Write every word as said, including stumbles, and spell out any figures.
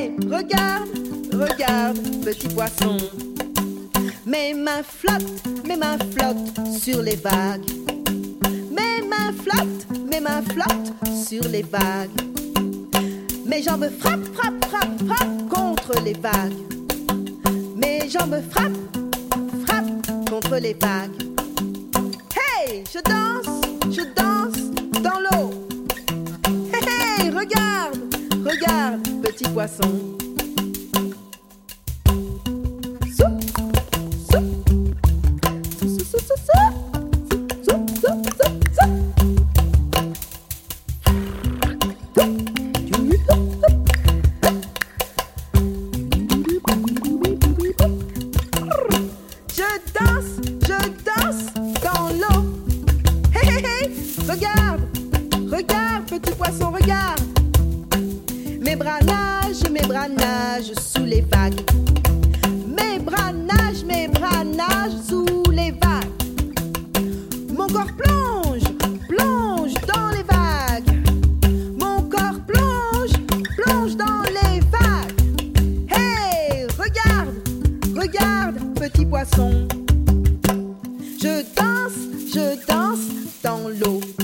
Hey, regarde, regarde, petit poisson. Mes mains flottent, mes mains flottent sur les vagues. Mes mains flottent, mes mains flottent sur les vagues. Mes jambes frappent, frappent, frappent, frappent contre les vagues. Mes jambes frappent, frappent contre les vagues. Hey, je danse, je danse dans l'eau. Hey, hey, regarde, regarde, petit poisson. Regarde, regarde, petit poisson, regarde. Mes bras nagent, mes bras nagent sous les vagues. Mes bras nagent, mes bras nagent sous les vagues. Mon corps plonge, plonge dans les vagues. Mon corps plonge, plonge dans les vagues. Hey, regarde, regarde, petit poisson. Je danse, je danse dans l'eau.